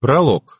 Пролог.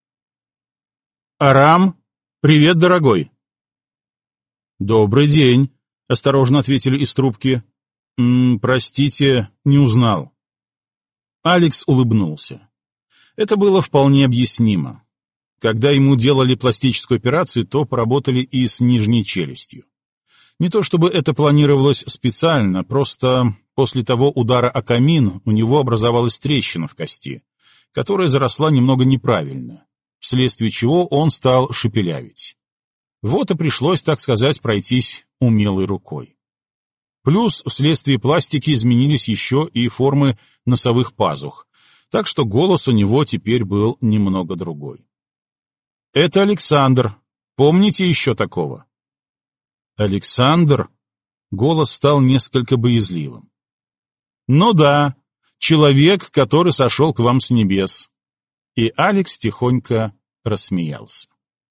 «Арам, привет, дорогой!» «Добрый день», — осторожно ответили из трубки. «Простите, не узнал». Алекс улыбнулся. Это было вполне объяснимо. Когда ему делали пластическую операцию, то поработали и с нижней челюстью. Не то чтобы это планировалось специально, просто после того удара о камин у него образовалась трещина в кости, которая заросла немного неправильно, вследствие чего он стал шепелявить. Вот и пришлось, так сказать, пройтись умелой рукой. Плюс вследствие пластики изменились еще и формы носовых пазух, так что голос у него теперь был немного другой. «Это Александр. Помните еще такого?» «Александр?» Голос стал несколько боязливым. «Ну да, человек, который сошел к вам с небес». И Алекс тихонько рассмеялся.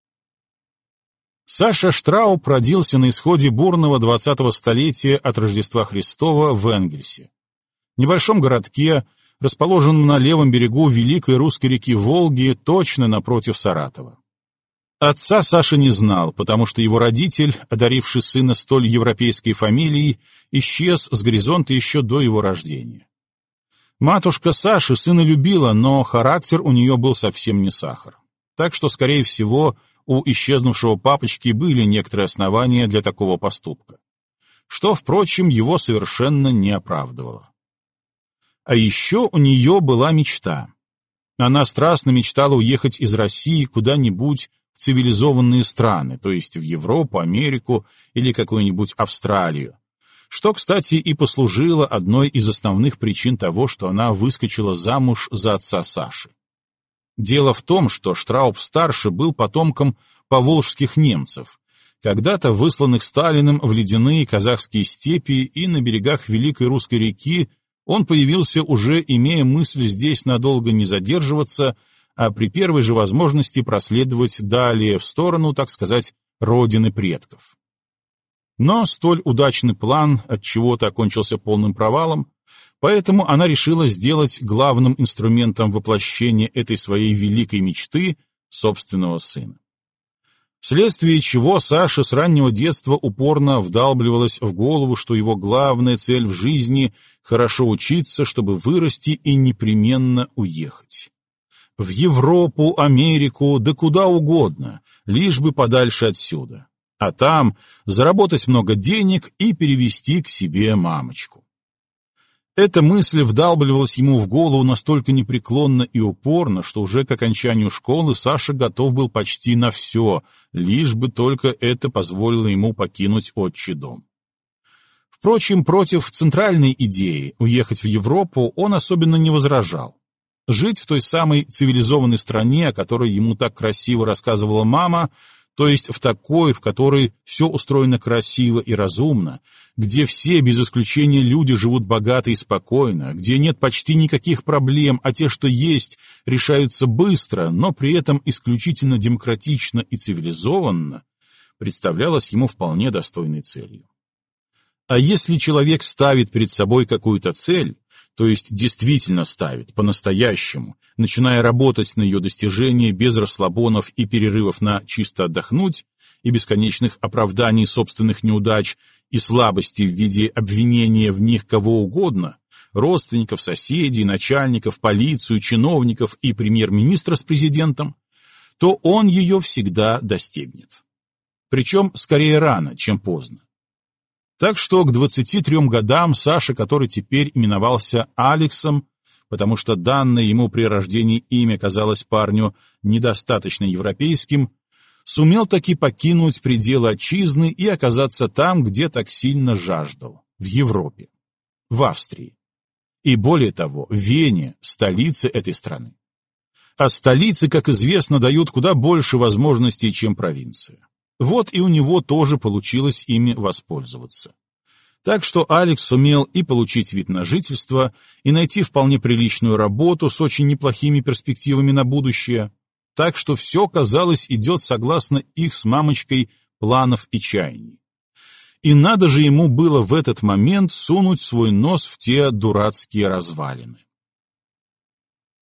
Саша Штрауб родился на исходе бурного 20-го столетия от Рождества Христова в Энгельсе, небольшом городке, расположенном на левом берегу великой русской реки Волги, точно напротив Саратова. Отца Саша не знал, потому что его родитель, одаривший сына столь европейской фамилией, исчез с горизонта еще до его рождения. Матушка Саши сына любила, но характер у нее был совсем не сахар. Так что, скорее всего, у исчезнувшего папочки были некоторые основания для такого поступка, что, впрочем, его совершенно не оправдывало. А еще у нее была мечта. Она страстно мечтала уехать из России куда-нибудь в цивилизованные страны, то есть в Европу, Америку или какую-нибудь Австралию, что, кстати, и послужило одной из основных причин того, что она выскочила замуж за отца Саши. Дело в том, что Штрауб-старший был потомком поволжских немцев, когда-то высланных Сталиным в ледяные казахские степи, и на берегах Великой Русской реки он появился уже, имея мысль здесь надолго не задерживаться, а при первой же возможности проследовать далее в сторону, так сказать, родины предков. Но столь удачный план отчего-то окончился полным провалом, поэтому она решила сделать главным инструментом воплощения этой своей великой мечты собственного сына. Вследствие чего Саше с раннего детства упорно вдалбливалось в голову, что его главная цель в жизни — хорошо учиться, чтобы вырасти и непременно уехать. В Европу, Америку, да куда угодно, лишь бы подальше отсюда. А там заработать много денег и перевести к себе мамочку. Эта мысль вдалбливалась ему в голову настолько непреклонно и упорно, что уже к окончанию школы Саша готов был почти на все, лишь бы только это позволило ему покинуть отчий дом. Впрочем, против центральной идеи уехать в Европу он особенно не возражал. Жить в той самой цивилизованной стране, о которой ему так красиво рассказывала мама, то есть в такой, в которой все устроено красиво и разумно, где все, без исключения люди, живут богато и спокойно, где нет почти никаких проблем, а те, что есть, решаются быстро, но при этом исключительно демократично и цивилизованно, представлялось ему вполне достойной целью. А если человек ставит перед собой какую-то цель, то есть действительно ставит, по-настоящему, начиная работать на ее достижение без расслабонов и перерывов на чисто отдохнуть и бесконечных оправданий собственных неудач и слабостей в виде обвинения в них кого угодно, родственников, соседей, начальников, полицию, чиновников и премьер-министра с президентом, то он ее всегда достигнет. Причем скорее рано, чем поздно. Так что к 23 годам Саша, который теперь именовался Алексом, потому что данное ему при рождении имя казалось парню недостаточно европейским, сумел таки покинуть пределы отчизны и оказаться там, где так сильно жаждал, в Европе, в Австрии. И более того, в Вене, столице этой страны. А столицы, как известно, дают куда больше возможностей, чем провинция. Вот и у него тоже получилось ими воспользоваться. Так что Алекс сумел и получить вид на жительство, и найти вполне приличную работу с очень неплохими перспективами на будущее. Так что все, казалось, идет согласно их с мамочкой планов и чаяний. И надо же ему было в этот момент сунуть свой нос в те дурацкие развалины.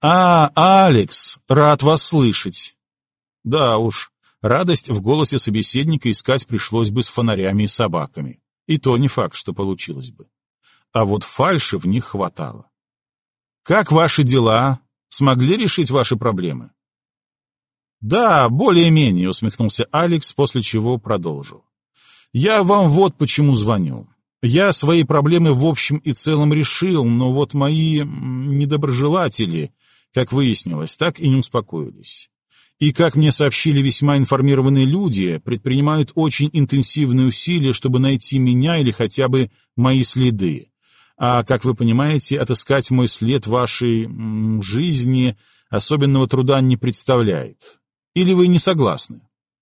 Алекс, рад вас слышать». Да уж, радость в голосе собеседника искать пришлось бы с фонарями и собаками. И то не факт, что получилось бы. А вот фальши в них хватало. «Как ваши дела? Смогли решить ваши проблемы?» «Да, более-менее», — усмехнулся Алекс, после чего продолжил. «Я вам вот почему звоню. Я свои проблемы в общем и целом решил, но вот мои недоброжелатели, как выяснилось, так и не успокоились. И, как мне сообщили весьма информированные люди, предпринимают очень интенсивные усилия, чтобы найти меня или хотя бы мои следы. А, как вы понимаете, отыскать мой след вашей жизни особенного труда не представляет. Или вы не согласны?»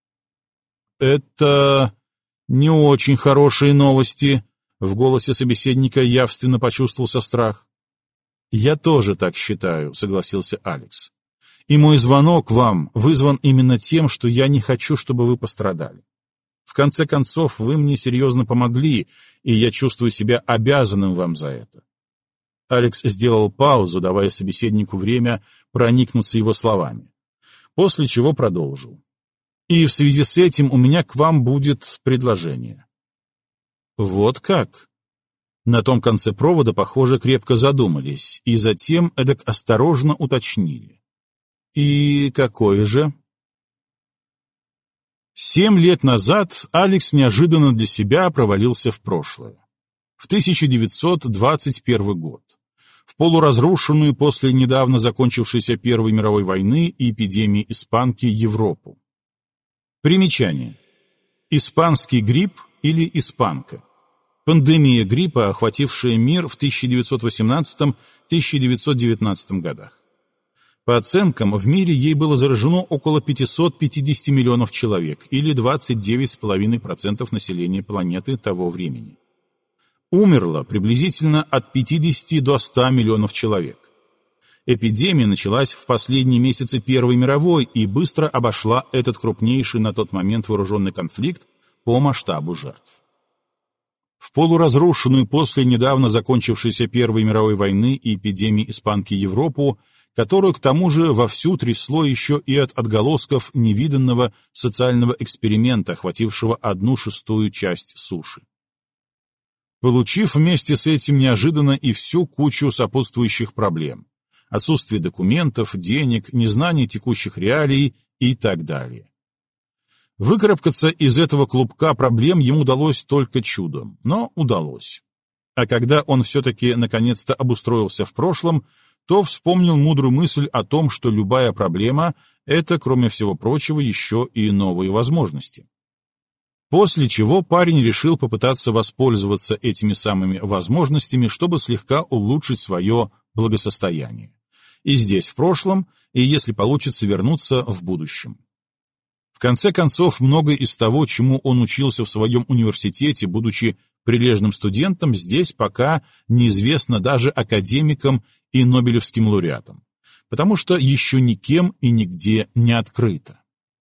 «Это не очень хорошие новости», — в голосе собеседника явственно почувствовался страх. «Я тоже так считаю», — согласился Алекс. «И мой звонок вам вызван именно тем, что я не хочу, чтобы вы пострадали. В конце концов, вы мне серьезно помогли, и я чувствую себя обязанным вам за это». Алекс сделал паузу, давая собеседнику время проникнуться его словами, после чего продолжил. «И в связи с этим у меня к вам будет предложение». «Вот как?» На том конце провода, похоже, крепко задумались, и затем эдак осторожно уточнили. «И какое же?» 7 лет назад Алекс неожиданно для себя провалился в прошлое. В 1921 год. В полуразрушенную после недавно закончившейся Первой мировой войны и эпидемии испанки Европу. Примечание. Испанский грипп или испанка. Пандемия гриппа, охватившая мир в 1918-1919 годах. По оценкам, в мире ей было заражено около 550 миллионов человек, или 29,5% населения планеты того времени. Умерло приблизительно от 50 до 100 миллионов человек. Эпидемия началась в последние месяцы Первой мировой и быстро обошла этот крупнейший на тот момент вооруженный конфликт по масштабу жертв. В полуразрушенную после недавно закончившейся Первой мировой войны и эпидемии испанки Европу, которую к тому же вовсю трясло еще и от отголосков невиданного социального эксперимента, охватившего 1/6 часть суши. Получив вместе с этим неожиданно и всю кучу сопутствующих проблем: отсутствие документов, денег, незнание текущих реалий и так далее. Выкарабкаться из этого клубка проблем ему удалось только чудом, но удалось. А когда он все-таки наконец-то обустроился в прошлом, то вспомнил мудрую мысль о том, что любая проблема — это, кроме всего прочего, еще и новые возможности. После чего парень решил попытаться воспользоваться этими самыми возможностями, чтобы слегка улучшить свое благосостояние. И здесь в прошлом, и, если получится, вернуться в будущем. В конце концов, многое из того, чему он учился в своем университете, будучи прилежным студентом, здесь пока неизвестно даже академикам и нобелевским лауреатам, потому что еще никем и нигде не открыто.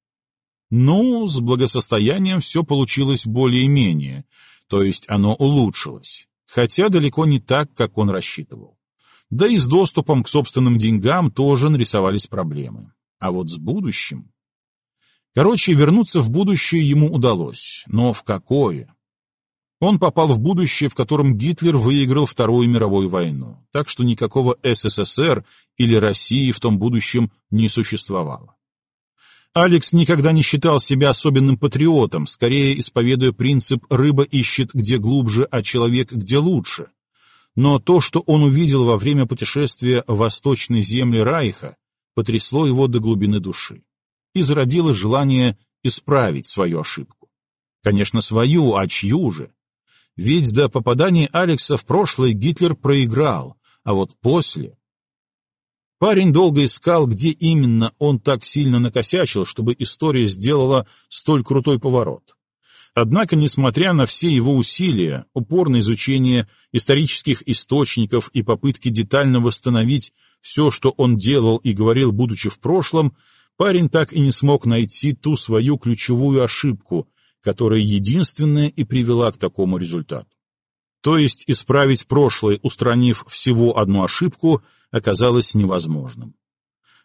Ну, с благосостоянием все получилось более-менее, то есть оно улучшилось, хотя далеко не так, как он рассчитывал. Да и с доступом к собственным деньгам тоже нарисовались проблемы. А вот с будущим... Короче, вернуться в будущее ему удалось, но в какое? Он попал в будущее, в котором Гитлер выиграл Вторую мировую войну, так что никакого СССР или России в том будущем не существовало. Алекс никогда не считал себя особенным патриотом, скорее исповедуя принцип «рыба ищет где глубже, а человек где лучше». Но то, что он увидел во время путешествия в восточные земли Райха, потрясло его до глубины души и зародило желание исправить свою ошибку. Конечно, свою, а чью же? Ведь до попадания Алекса в прошлое Гитлер проиграл, а вот после... Парень долго искал, где именно он так сильно накосячил, чтобы история сделала столь крутой поворот. Однако, несмотря на все его усилия, упорное изучение исторических источников и попытки детально восстановить все, что он делал и говорил, будучи в прошлом, парень так и не смог найти ту свою ключевую ошибку, которая единственная и привела к такому результату. То есть исправить прошлое, устранив всего одну ошибку, оказалось невозможным.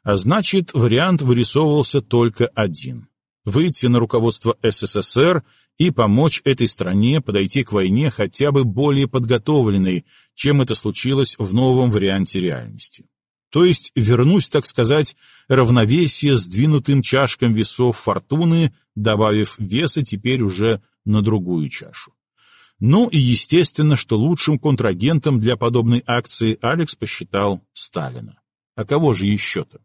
А значит, вариант вырисовывался только один — выйти на руководство СССР и помочь этой стране подойти к войне хотя бы более подготовленной, чем это случилось в новом варианте реальности. То есть вернуть, так сказать, равновесие сдвинутым чашкам весов фортуны, добавив веса теперь уже на другую чашу. Ну и естественно, что лучшим контрагентом для подобной акции Алекс посчитал Сталина. А кого же еще-то?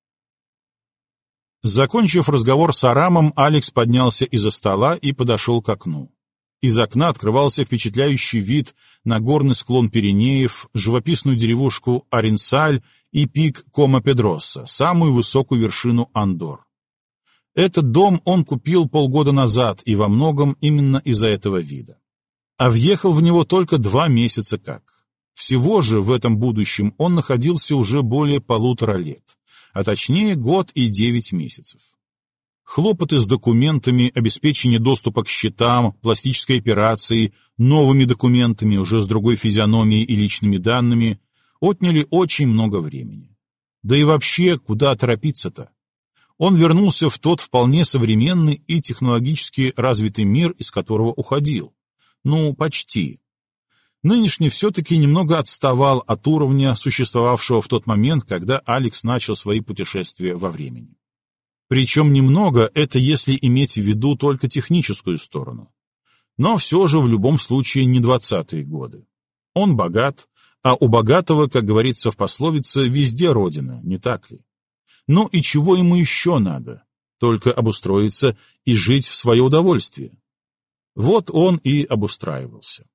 Закончив разговор с Арамом, Алекс поднялся из-за стола и подошел к окну. Из окна открывался впечатляющий вид на горный склон Пиренеев, живописную деревушку Аренсаль и пик Кома-Педроса, самую высокую вершину Андор. Этот дом он купил полгода назад и во многом именно из-за этого вида. А въехал в него только 2 месяца как. Всего же в этом будущем он находился уже более 1,5 лет, а точнее 1 год и 9 месяцев. Хлопоты с документами, обеспечение доступа к счетам, пластической операции, новыми документами, уже с другой физиономией и личными данными, отняли очень много времени. Да и вообще, куда торопиться-то? Он вернулся в тот вполне современный и технологически развитый мир, из которого уходил. Ну, почти. Нынешний все-таки немного отставал от уровня, существовавшего в тот момент, когда Алекс начал свои путешествия во времени. Причем немного — это если иметь в виду только техническую сторону. Но все же в любом случае не 20-е годы. Он богат, а у богатого, как говорится в пословице, везде родина, не так ли? Ну и чего ему еще надо? Только обустроиться и жить в свое удовольствие. Вот он и обустраивался.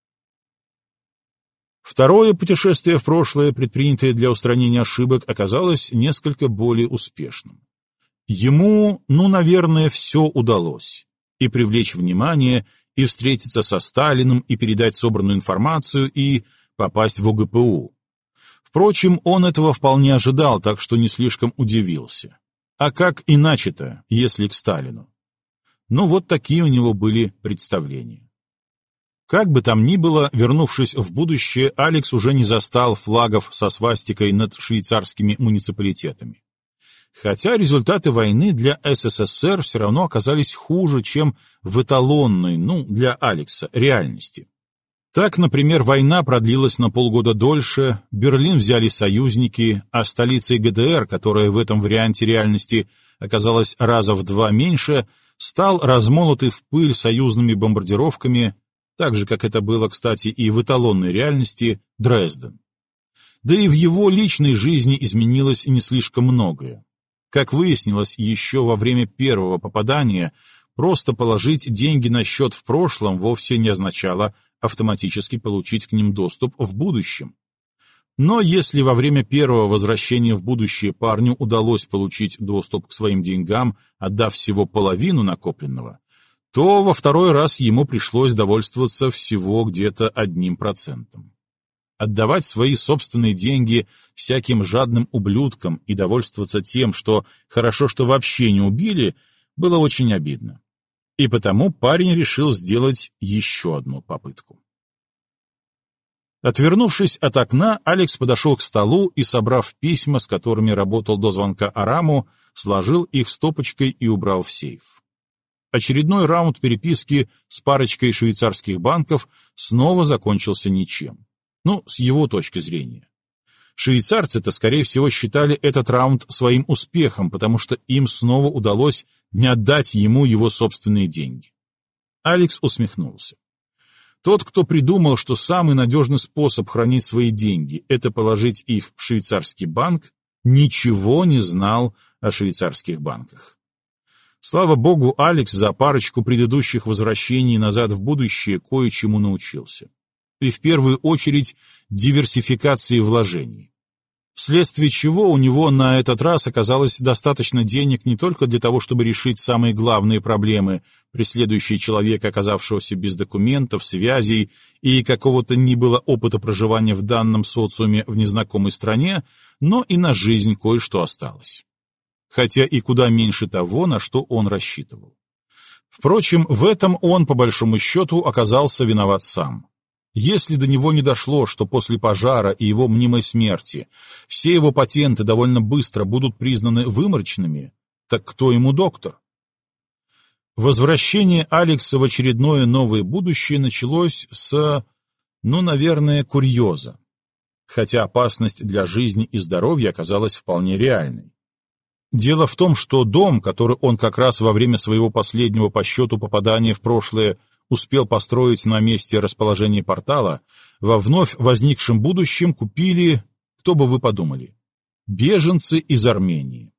Второе путешествие в прошлое, предпринятое для устранения ошибок, оказалось несколько более успешным. Ему, наверное, все удалось. И привлечь внимание, и встретиться со Сталиным, и передать собранную информацию, и попасть в ОГПУ. Впрочем, он этого вполне ожидал, так что не слишком удивился. А как иначе-то, если к Сталину? Вот такие у него были представления. Как бы там ни было, вернувшись в будущее, Алекс уже не застал флагов со свастикой над швейцарскими муниципалитетами. Хотя результаты войны для СССР все равно оказались хуже, чем в эталонной, для Алекса, реальности. Так, например, война продлилась на полгода дольше, Берлин взяли союзники, а столицей ГДР, которая в этом варианте реальности оказалась раза в 2 меньше, стал размолотый в пыль союзными бомбардировками, так же, как это было, кстати, и в эталонной реальности, Дрезден. Да и в его личной жизни изменилось не слишком многое. Как выяснилось еще во время первого попадания, просто положить деньги на счет в прошлом вовсе не означало автоматически получить к ним доступ в будущем. Но если во время первого возвращения в будущее парню удалось получить доступ к своим деньгам, отдав всего половину накопленного, то во второй раз ему пришлось довольствоваться всего где-то 1%. Отдавать свои собственные деньги всяким жадным ублюдкам и довольствоваться тем, что хорошо, что вообще не убили, было очень обидно. И потому парень решил сделать еще одну попытку. Отвернувшись от окна, Алекс подошел к столу и, собрав письма, с которыми работал до звонка Араму, сложил их стопочкой и убрал в сейф. Очередной раунд переписки с парочкой швейцарских банков снова закончился ничем. С его точки зрения. Швейцарцы-то, скорее всего, считали этот раунд своим успехом, потому что им снова удалось не отдать ему его собственные деньги. Алекс усмехнулся. Тот, кто придумал, что самый надежный способ хранить свои деньги — это положить их в швейцарский банк, ничего не знал о швейцарских банках. Слава богу, Алекс за парочку предыдущих возвращений назад в будущее кое-чему научился. И в первую очередь диверсификации вложений. Вследствие чего у него на этот раз оказалось достаточно денег не только для того, чтобы решить самые главные проблемы, преследующие человека, оказавшегося без документов, связей и какого-то ни было опыта проживания в данном социуме в незнакомой стране, но и на жизнь кое-что осталось. Хотя и куда меньше того, на что он рассчитывал. Впрочем, в этом он, по большому счету, оказался виноват сам. Если до него не дошло, что после пожара и его мнимой смерти все его патенты довольно быстро будут признаны выморочными, так кто ему доктор? Возвращение Алекса в очередное новое будущее началось с, наверное, курьеза, хотя опасность для жизни и здоровья оказалась вполне реальной. Дело в том, что дом, который он как раз во время своего последнего по счету попадания в прошлое успел построить на месте расположения портала, во вновь возникшем будущем купили, кто бы вы подумали, беженцы из Армении.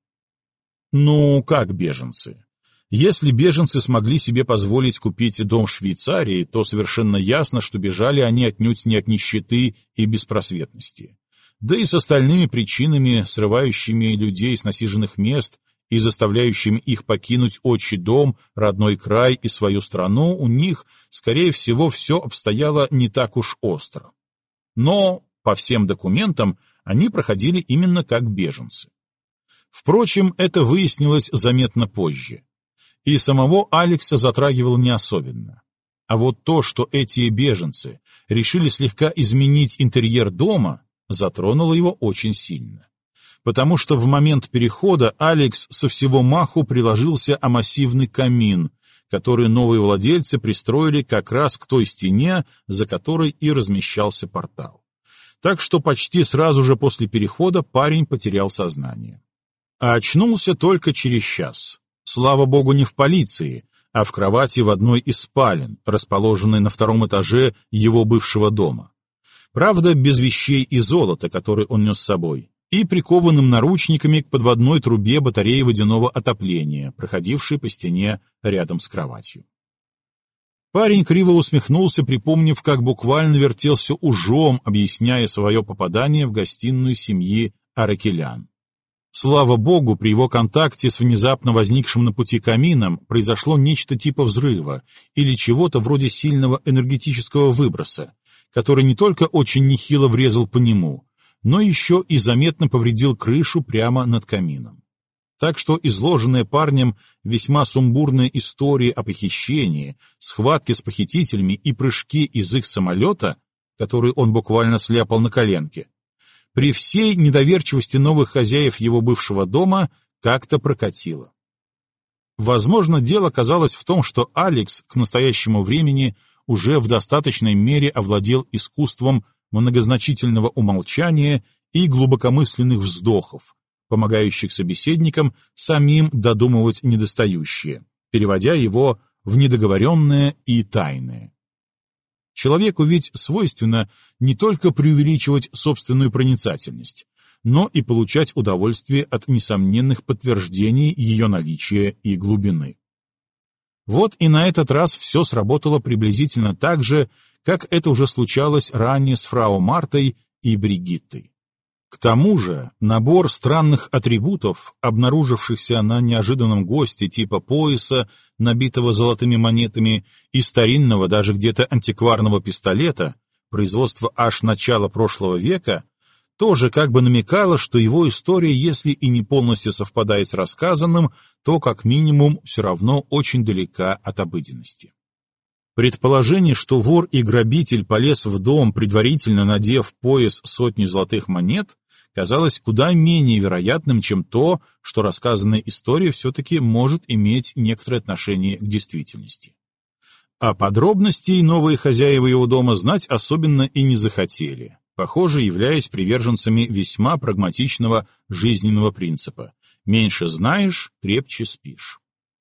Ну, как беженцы? Если беженцы смогли себе позволить купить дом в Швейцарии, то совершенно ясно, что бежали они отнюдь не от нищеты и беспросветности. Да и с остальными причинами, срывающими людей с насиженных мест и заставляющими их покинуть отчий дом, родной край и свою страну, у них, скорее всего, все обстояло не так уж остро. Но, по всем документам, они проходили именно как беженцы. Впрочем, это выяснилось заметно позже. И самого Алекса затрагивало не особенно. А вот то, что эти беженцы решили слегка изменить интерьер дома, затронуло его очень сильно. Потому что в момент перехода Алекс со всего маху приложился о массивный камин, который новые владельцы пристроили как раз к той стене, за которой и размещался портал. Так что почти сразу же после перехода парень потерял сознание. А очнулся только через час. Слава богу, не в полиции, а в кровати в одной из спален, расположенной на втором этаже его бывшего дома. Правда, без вещей и золота, которые он нес с собой, и прикованным наручниками к подводной трубе батареи водяного отопления, проходившей по стене рядом с кроватью. Парень криво усмехнулся, припомнив, как буквально вертелся ужом, объясняя свое попадание в гостиную семьи Аракелян. Слава богу, при его контакте с внезапно возникшим на пути камином произошло нечто типа взрыва или чего-то вроде сильного энергетического выброса, который не только очень нехило врезал по нему, но еще и заметно повредил крышу прямо над камином. Так что изложенная парнем весьма сумбурная история о похищении, схватке с похитителями и прыжке из их самолета, который он буквально сляпал на коленке, при всей недоверчивости новых хозяев его бывшего дома как-то прокатило. Возможно, дело казалось в том, что Алекс к настоящему времени уже в достаточной мере овладел искусством многозначительного умолчания и глубокомысленных вздохов, помогающих собеседникам самим додумывать недостающее, переводя его в недоговоренное и тайное. Человеку ведь свойственно не только преувеличивать собственную проницательность, но и получать удовольствие от несомненных подтверждений ее наличия и глубины. Вот и на этот раз все сработало приблизительно так же, как это уже случалось ранее с фрау Мартой и Бригиттой. К тому же набор странных атрибутов, обнаружившихся на неожиданном госте типа пояса, набитого золотыми монетами, и старинного даже где-то антикварного пистолета, производства аж начала прошлого века, тоже как бы намекало, что его история, если и не полностью совпадает с рассказанным, то как минимум все равно очень далека от обыденности. Предположение, что вор и грабитель полез в дом, предварительно надев пояс сотни золотых монет, казалось куда менее вероятным, чем то, что рассказанная история все-таки может иметь некоторое отношение к действительности. А подробностей новые хозяева его дома знать особенно и не захотели, похоже, являясь приверженцами весьма прагматичного жизненного принципа «меньше знаешь, крепче спишь».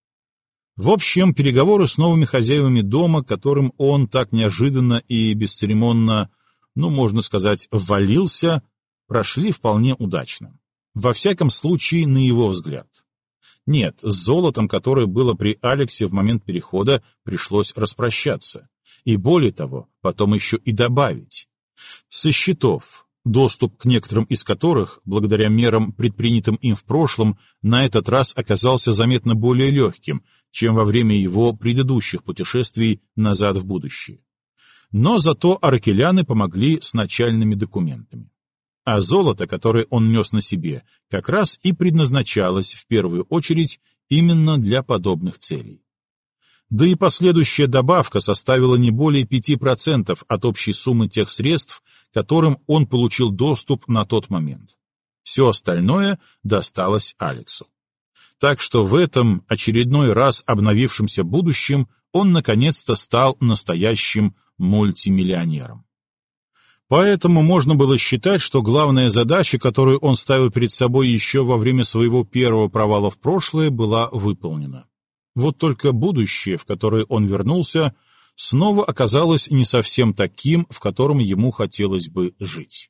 В общем, переговоры с новыми хозяевами дома, которым он так неожиданно и бесцеремонно, можно сказать, ввалился, прошли вполне удачно. Во всяком случае, на его взгляд. Нет, с золотом, которое было при Алексе в момент перехода, пришлось распрощаться. И более того, потом еще и добавить. Со счетов, доступ к некоторым из которых, благодаря мерам, предпринятым им в прошлом, на этот раз оказался заметно более легким, чем во время его предыдущих путешествий назад в будущее. Но зато аракеляны помогли с начальными документами. А золото, которое он нес на себе, как раз и предназначалось в первую очередь именно для подобных целей. Да и последующая добавка составила не более 5% от общей суммы тех средств, к которым он получил доступ на тот момент. Все остальное досталось Алексу. Так что в этом очередной раз обновившемся будущем он наконец-то стал настоящим мультимиллионером. Поэтому можно было считать, что главная задача, которую он ставил перед собой еще во время своего первого провала в прошлое, была выполнена. Вот только будущее, в которое он вернулся, снова оказалось не совсем таким, в котором ему хотелось бы жить.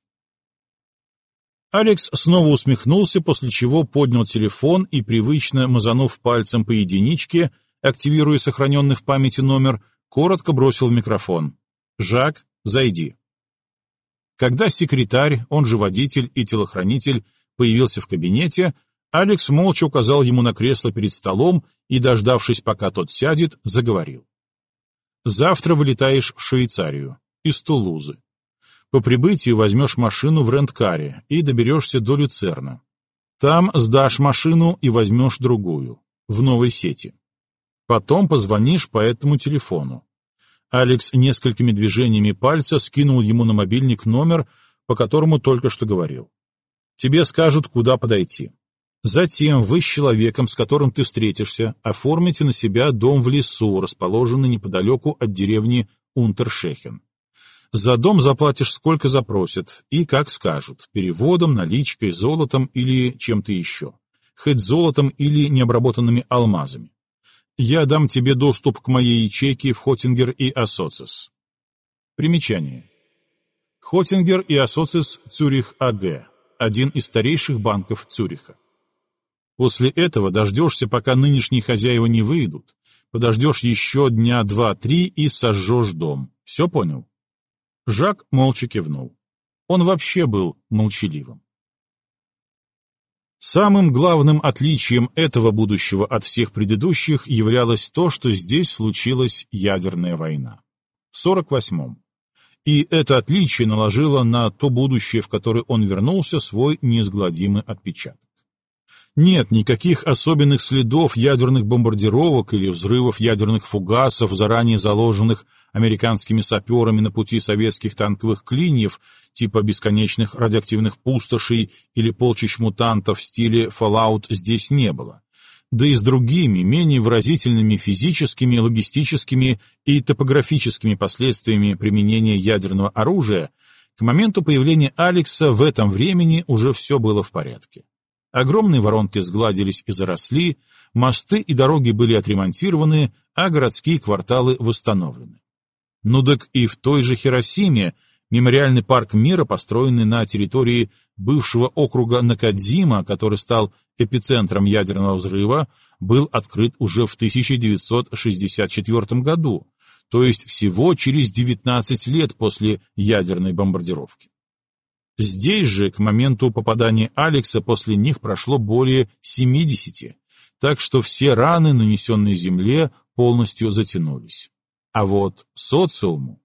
Алекс снова усмехнулся, после чего поднял телефон и, привычно мазанув пальцем по единичке, активируя сохраненный в памяти номер, коротко бросил в микрофон: «Жак, зайди». Когда секретарь, он же водитель и телохранитель, появился в кабинете, Алекс молча указал ему на кресло перед столом и, дождавшись, пока тот сядет, заговорил. «Завтра вылетаешь в Швейцарию, из Тулузы. По прибытию возьмешь машину в рент-каре и доберешься до Люцерна. Там сдашь машину и возьмешь другую, в новой сети. Потом позвонишь по этому телефону». Алекс несколькими движениями пальца скинул ему на мобильник номер, по которому только что говорил. «Тебе скажут, куда подойти. Затем вы с человеком, с которым ты встретишься, оформите на себя дом в лесу, расположенный неподалеку от деревни Унтершехен. За дом заплатишь сколько запросят и как скажут, переводом, наличкой, золотом или чем-то еще. Хоть золотом или необработанными алмазами. Я дам тебе доступ к моей ячейке в Хотингер и Ассоциес». Примечание. Хотингер и Ассоциес Цюрих АГ, один из старейших банков Цюриха. После этого дождешься, пока нынешние хозяева не выйдут, подождешь еще дня 2-3 и сожжешь дом. Все понял? Жак молча кивнул. Он вообще был молчаливым. Самым главным отличием этого будущего от всех предыдущих являлось то, что здесь случилась ядерная война. В 48-м. И это отличие наложило на то будущее, в которое он вернулся, свой неизгладимый отпечаток. Нет никаких особенных следов ядерных бомбардировок или взрывов ядерных фугасов, заранее заложенных американскими саперами на пути советских танковых клиньев, типа бесконечных радиоактивных пустошей или полчищ мутантов в стиле Fallout здесь не было. Да и с другими, менее выразительными физическими, логистическими и топографическими последствиями применения ядерного оружия, к моменту появления Алекса в этом времени уже все было в порядке. Огромные воронки сгладились и заросли, мосты и дороги были отремонтированы, а городские кварталы восстановлены. Ну так и в той же Хиросиме мемориальный парк мира, построенный на территории бывшего округа Накадзима, который стал эпицентром ядерного взрыва, был открыт уже в 1964 году, то есть всего через 19 лет после ядерной бомбардировки. Здесь же, к моменту попадания Алекса, после них прошло более 70, так что все раны, нанесенные Земле, полностью затянулись. А вот социуму...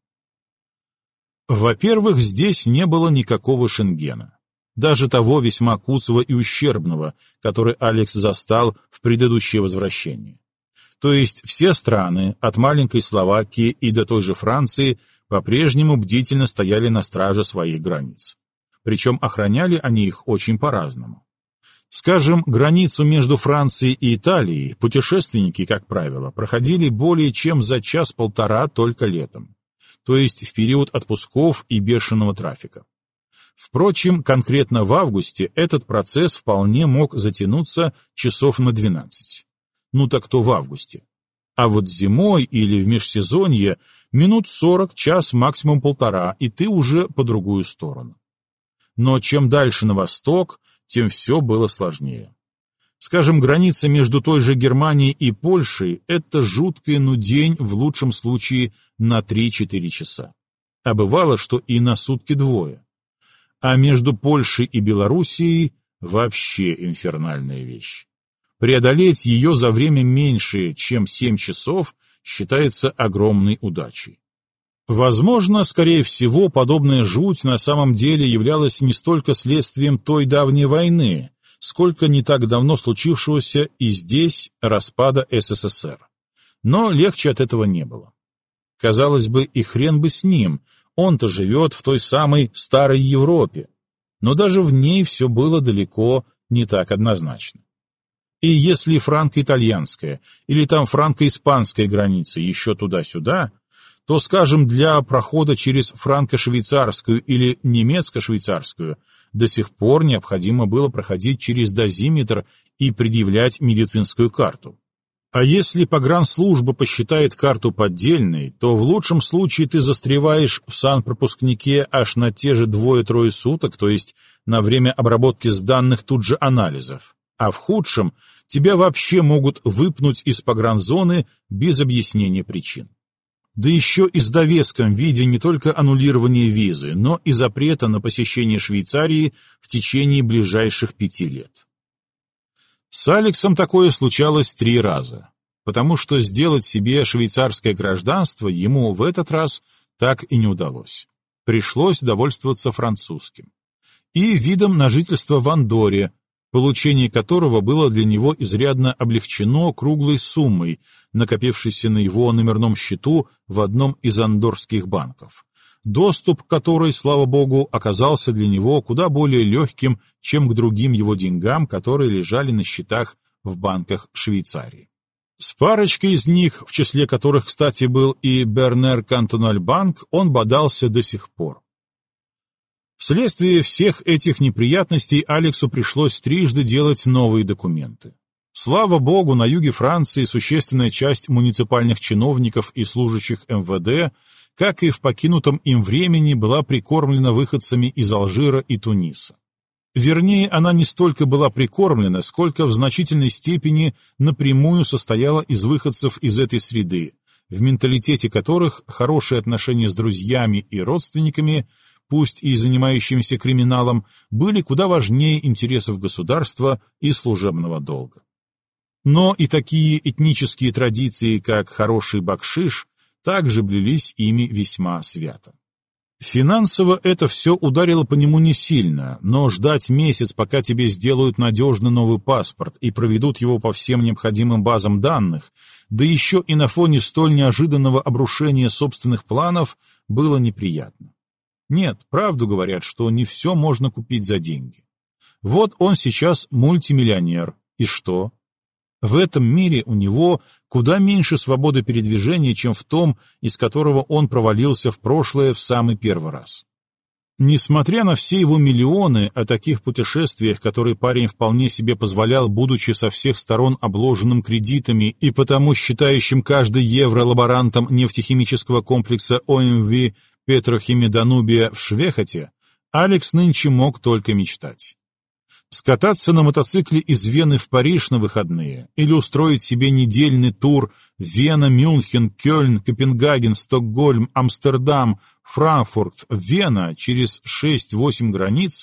Во-первых, здесь не было никакого Шенгена, даже того весьма куцого и ущербного, который Алекс застал в предыдущее возвращение. То есть все страны, от маленькой Словакии и до той же Франции, по-прежнему бдительно стояли на страже своих границ. Причем охраняли они их очень по-разному. Скажем, границу между Францией и Италией путешественники, как правило, проходили более чем за час-полтора только летом, то есть в период отпусков и бешеного трафика. Впрочем, конкретно в августе этот процесс вполне мог затянуться часов на 12. Ну так то в августе. А вот зимой или в межсезонье минут 40, час, максимум полтора, и ты уже по другую сторону. Но чем дальше на восток, тем все было сложнее. Скажем, граница между той же Германией и Польшей — это жуткая день в лучшем случае на 3-4 часа. А бывало, что и на сутки двое. А между Польшей и Белоруссией вообще инфернальная вещь. Преодолеть ее за время меньше, чем 7 часов, считается огромной удачей. Возможно, скорее всего, подобная жуть на самом деле являлась не столько следствием той давней войны, сколько не так давно случившегося и здесь распада СССР. Но легче от этого не было. Казалось бы, и хрен бы с ним, он-то живет в той самой старой Европе, но даже в ней все было далеко не так однозначно. И если франко-итальянская или там франко-испанская граница еще туда-сюда, то, скажем, для прохода через франко-швейцарскую или немецко-швейцарскую до сих пор необходимо было проходить через дозиметр и предъявлять медицинскую карту. А если погранслужба посчитает карту поддельной, то в лучшем случае ты застреваешь в санпропускнике аж на те же 2-3 суток, то есть на время обработки сданных тут же анализов. А в худшем тебя вообще могут выпнуть из погранзоны без объяснения причин. Да еще и с довеском в виде не только аннулирования визы, но и запрета на посещение Швейцарии в течение ближайших 5 лет. С Алексом такое случалось 3 раза, потому что сделать себе швейцарское гражданство ему в этот раз так и не удалось. Пришлось довольствоваться французским. И видом на жительство в Андорре, получение которого было для него изрядно облегчено круглой суммой, накопившейся на его номерном счету в одном из андоррских банков, доступ к которой, слава богу, оказался для него куда более легким, чем к другим его деньгам, которые лежали на счетах в банках Швейцарии. С парочкой из них, в числе которых, кстати, был и Бернер Кантональбанк, он бодался до сих пор. Вследствие всех этих неприятностей Алексу пришлось трижды делать новые документы. Слава богу, на юге Франции существенная часть муниципальных чиновников и служащих МВД, как и в покинутом им времени, была прикормлена выходцами из Алжира и Туниса. Вернее, она не столько была прикормлена, сколько в значительной степени напрямую состояла из выходцев из этой среды, в менталитете которых хорошие отношения с друзьями и родственниками, пусть и занимающимися криминалом, были куда важнее интересов государства и служебного долга. Но и такие этнические традиции, как хороший бакшиш, также блюлись ими весьма свято. Финансово это все ударило по нему не сильно, но ждать месяц, пока тебе сделают надежно новый паспорт и проведут его по всем необходимым базам данных, да еще и на фоне столь неожиданного обрушения собственных планов, было неприятно. Нет, правду говорят, что не все можно купить за деньги. Вот он сейчас мультимиллионер, и что? В этом мире у него куда меньше свободы передвижения, чем в том, из которого он провалился в прошлое в самый первый раз. Несмотря на все его миллионы, о таких путешествиях, которые парень вполне себе позволял, будучи со всех сторон обложенным кредитами и потому считающим каждый евро лаборантом нефтехимического комплекса ОМВ Петрохимия-Данубия в Швехоте, Алекс нынче мог только мечтать. Скататься на мотоцикле из Вены в Париж на выходные или устроить себе недельный тур Вена, Мюнхен, Кёльн, Копенгаген, Стокгольм, Амстердам, Франкфурт, Вена через 6-8 границ,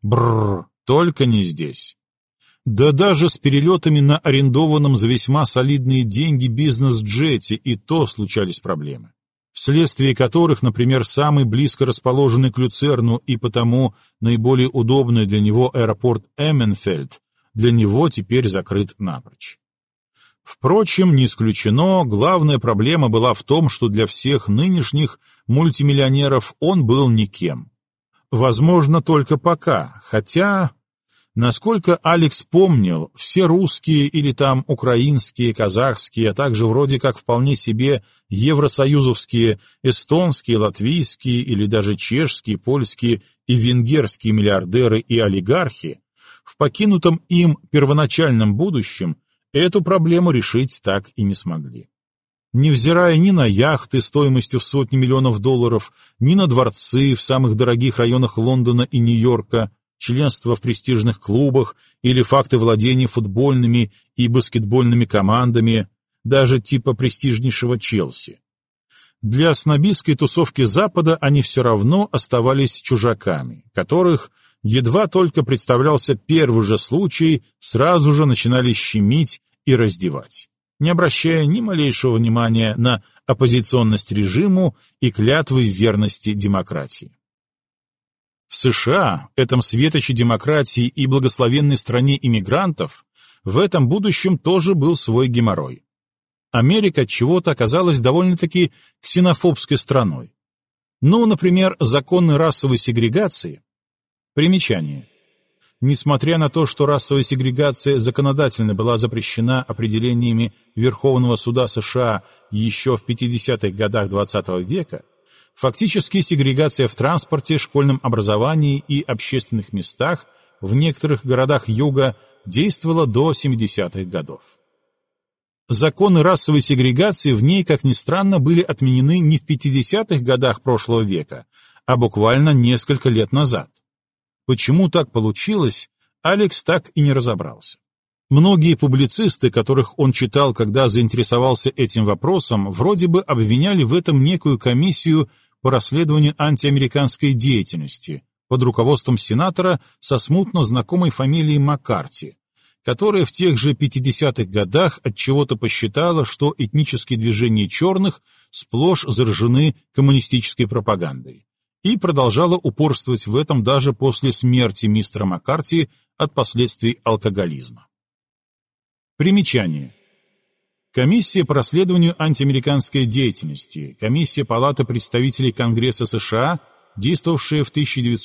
только не здесь. Да даже с перелетами на арендованном за весьма солидные деньги бизнес-джете и то случались проблемы, вследствие которых, например, самый близко расположенный к Люцерну и потому наиболее удобный для него аэропорт Эмменфельд для него теперь закрыт напрочь. Впрочем, не исключено, главная проблема была в том, что для всех нынешних мультимиллионеров он был никем. Возможно, только пока, хотя... Насколько Алекс помнил, все русские или там украинские, казахские, а также вроде как вполне себе евросоюзовские, эстонские, латвийские или даже чешские, польские и венгерские миллиардеры и олигархи в покинутом им первоначальном будущем эту проблему решить так и не смогли. Невзирая ни на яхты стоимостью в сотни миллионов долларов, ни на дворцы в самых дорогих районах Лондона и Нью-Йорка, членство в престижных клубах или факты владения футбольными и баскетбольными командами, даже типа престижнейшего Челси. Для снобистской тусовки Запада они все равно оставались чужаками, которых, едва только представлялся первый же случай, сразу же начинали щемить и раздевать, не обращая ни малейшего внимания на оппозиционность режиму и клятвы верности демократии. В США, этом светоче демократии и благословенной стране иммигрантов, в этом будущем тоже был свой геморрой. Америка отчего-то оказалась довольно-таки ксенофобской страной. Ну, например, законы расовой сегрегации. Примечание. Несмотря на то, что расовая сегрегация законодательно была запрещена определениями Верховного суда США еще в 50-х годах XX века, фактически сегрегация в транспорте, школьном образовании и общественных местах в некоторых городах Юга действовала до 70-х годов. Законы расовой сегрегации в ней, как ни странно, были отменены не в 50-х годах прошлого века, а буквально несколько лет назад. Почему так получилось, Алекс так и не разобрался. Многие публицисты, которых он читал, когда заинтересовался этим вопросом, вроде бы обвиняли в этом некую комиссию по расследованию антиамериканской деятельности под руководством сенатора со смутно знакомой фамилией Маккарти, которая в тех же 50-х годах отчего-то посчитала, что этнические движения черных сплошь заражены коммунистической пропагандой, и продолжала упорствовать в этом даже после смерти мистера Маккарти от последствий алкоголизма. Примечание. Комиссия по расследованию антиамериканской деятельности, Комиссия Палаты представителей Конгресса США, действовавшая в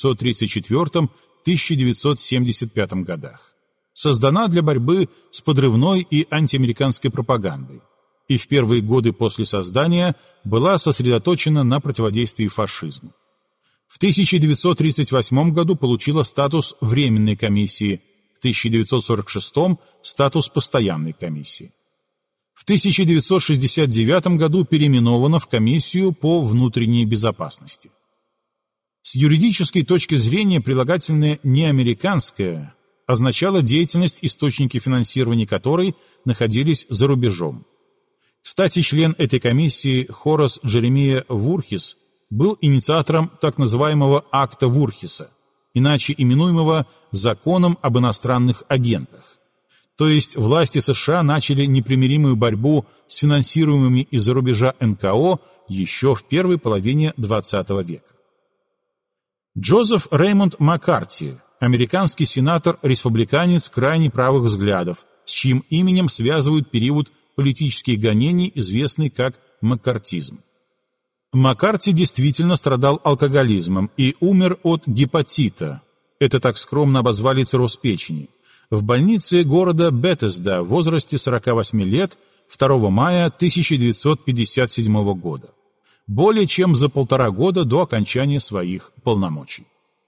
1934-1975 годах. Создана для борьбы с подрывной и антиамериканской пропагандой, и в первые годы после создания была сосредоточена на противодействии фашизму. В 1938 году получила статус Временной комиссии, в 1946 – статус Постоянной комиссии. В 1969 году переименована в Комиссию по внутренней безопасности. С юридической точки зрения прилагательное «неамериканское» означало деятельность, источники финансирования которой находились за рубежом. Кстати, член этой комиссии Хорас Джеремия Вурхис был инициатором так называемого акта Вурхиса, иначе именуемого «Законом об иностранных агентах». То есть власти США начали непримиримую борьбу с финансируемыми из-за рубежа НКО еще в первой половине XX века. Джозеф Реймонд Маккарти, американский сенатор-республиканец крайне правых взглядов, с чьим именем связывают период политических гонений, известный как маккартизм. Маккарти действительно страдал алкоголизмом и умер от гепатита, это так скромно обозвали цирроз печени, в больнице города Бетесда в возрасте 48 лет 2 мая 1957 года, более чем за 1,5 года до окончания своих полномочий.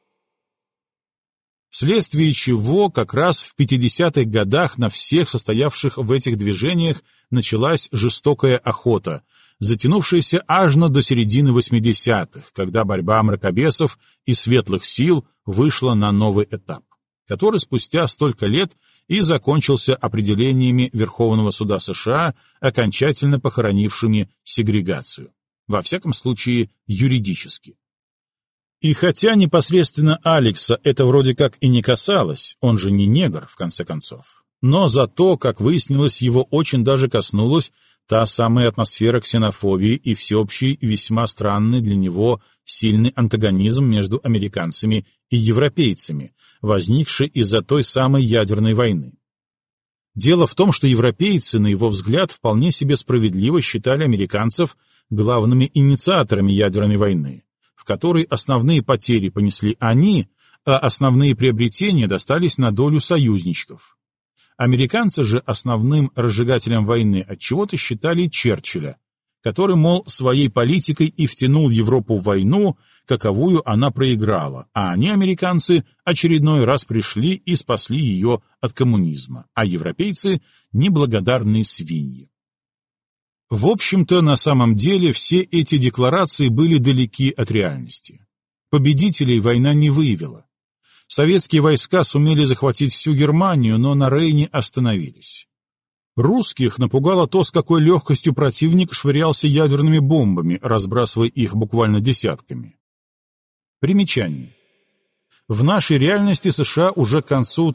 Вследствие чего как раз в 50-х годах на всех состоявших в этих движениях началась жестокая охота, затянувшаяся аж до середины 80-х, когда борьба мракобесов и светлых сил вышла на новый этап, который спустя столько лет и закончился определениями Верховного суда США, окончательно похоронившими сегрегацию, во всяком случае юридически. И хотя непосредственно Алекса это вроде как и не касалось, он же не негр, в конце концов, но зато, как выяснилось, его очень даже коснулась та самая атмосфера ксенофобии и всеобщий, весьма странный для него сильный антагонизм между американцами и европейцами, возникший из-за той самой ядерной войны. Дело в том, что европейцы, на его взгляд, вполне себе справедливо считали американцев главными инициаторами ядерной войны, в которой основные потери понесли они, а основные приобретения достались на долю союзничков. Американцы же основным разжигателем войны отчего-то считали Черчилля, который, мол, своей политикой и втянул Европу в войну, каковую она проиграла, а они, американцы, очередной раз пришли и спасли ее от коммунизма, а европейцы — неблагодарные свиньи. В общем-то, на самом деле, все эти декларации были далеки от реальности. Победителей война не выявила. Советские войска сумели захватить всю Германию, но на Рейне остановились. Русских напугало то, с какой легкостью противник швырялся ядерными бомбами, разбрасывая их буквально десятками. Примечание. В нашей реальности США уже к концу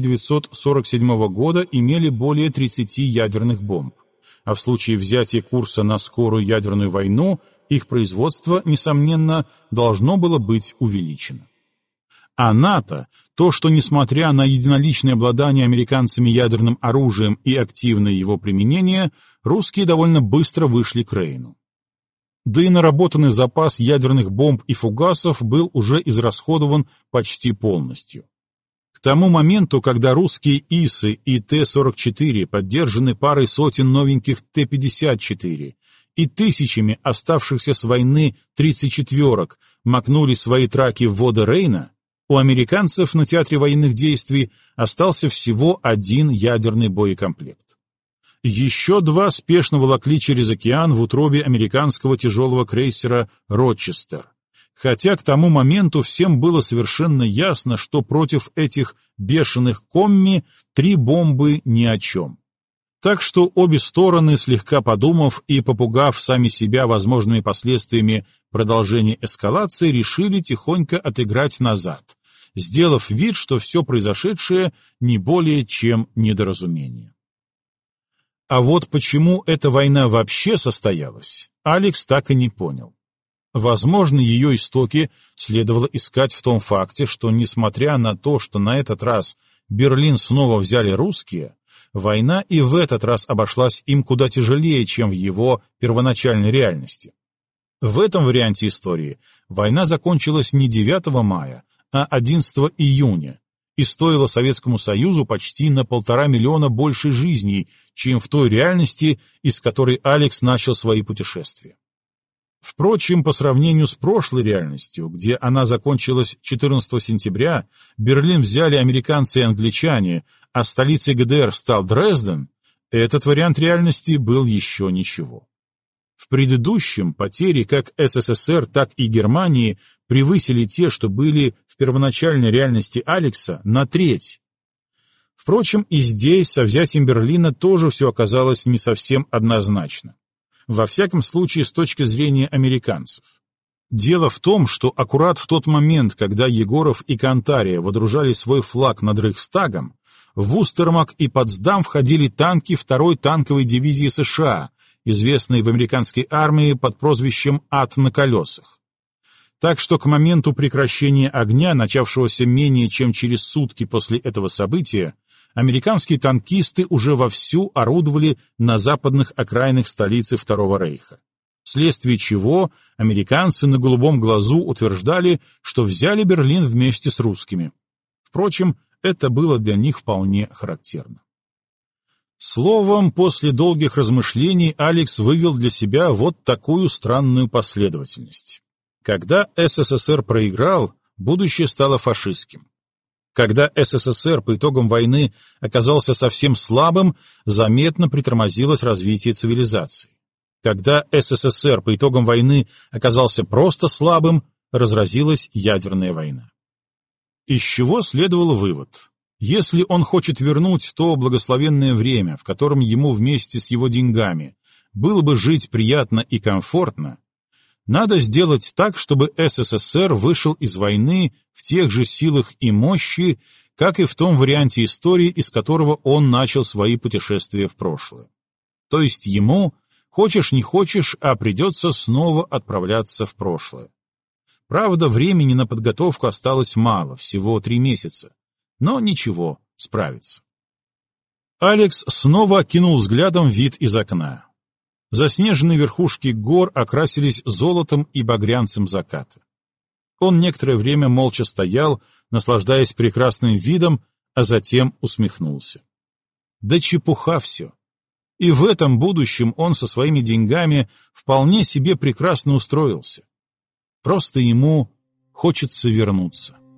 1947 года имели более 30 ядерных бомб, а в случае взятия курса на скорую ядерную войну их производство, несомненно, должно было быть увеличено. А НАТО, то, что, несмотря на единоличное обладание американцами ядерным оружием и активное его применение, русские довольно быстро вышли к Рейну. Да и наработанный запас ядерных бомб и фугасов был уже израсходован почти полностью. К тому моменту, когда русские ИСы и Т-44, поддержаны парой сотен новеньких Т-54 и тысячами оставшихся с войны 34-ок, макнули свои траки в воды Рейна, у американцев на театре военных действий остался всего один ядерный боекомплект. Еще два спешно волокли через океан в утробе американского тяжелого крейсера «Рочестер». Хотя к тому моменту всем было совершенно ясно, что против этих бешеных комми 3 бомбы ни о чем. Так что обе стороны, слегка подумав и попугав сами себя возможными последствиями продолжения эскалации, решили тихонько отыграть назад, сделав вид, что все произошедшее не более чем недоразумение. А вот почему эта война вообще состоялась, Алекс так и не понял. Возможно, ее истоки следовало искать в том факте, что, несмотря на то, что на этот раз Берлин снова взяли русские, война и в этот раз обошлась им куда тяжелее, чем в его первоначальной реальности. В этом варианте истории война закончилась не 9 мая, а 11 июня, и стоила Советскому Союзу почти на 1,5 миллиона больше жизней, чем в той реальности, из которой Алекс начал свои путешествия. Впрочем, по сравнению с прошлой реальностью, где она закончилась 14 сентября, Берлин взяли американцы и англичане, а столицей ГДР стал Дрезден, этот вариант реальности был еще ничего. В предыдущем потери как СССР, так и Германии превысили те, что были в первоначальной реальности Алекса, на треть. Впрочем, и здесь со взятием Берлина тоже все оказалось не совсем однозначно. Во всяком случае, с точки зрения американцев. Дело в том, что аккурат в тот момент, когда Егоров и Кантария водружали свой флаг над Рейхстагом, в Устермак и Потсдам входили танки 2-й танковой дивизии США, известной в американской армии под прозвищем «Ад на колесах». Так что к моменту прекращения огня, начавшегося менее чем через сутки после этого события, американские танкисты уже вовсю орудовали на западных окраинах столицы Второго Рейха, вследствие чего американцы на голубом глазу утверждали, что взяли Берлин вместе с русскими. Впрочем, это было для них вполне характерно. Словом, после долгих размышлений Алекс вывел для себя вот такую странную последовательность. Когда СССР проиграл, будущее стало фашистским. Когда СССР по итогам войны оказался совсем слабым, заметно притормозилось развитие цивилизации. Когда СССР по итогам войны оказался просто слабым, разразилась ядерная война. Из чего следовал вывод? Если он хочет вернуть то благословенное время, в котором ему вместе с его деньгами было бы жить приятно и комфортно, надо сделать так, чтобы СССР вышел из войны в тех же силах и мощи, как и в том варианте истории, из которого он начал свои путешествия в прошлое. То есть ему, хочешь не хочешь, а придется снова отправляться в прошлое. Правда, времени на подготовку осталось мало, всего 3 месяца. Но ничего, справится. Алекс снова окинул взглядом вид из окна. Заснеженные верхушки гор окрасились золотом и багрянцем заката. Он некоторое время молча стоял, наслаждаясь прекрасным видом, а затем усмехнулся. Да чепуха все. И в этом будущем он со своими деньгами вполне себе прекрасно устроился. Просто ему хочется вернуться.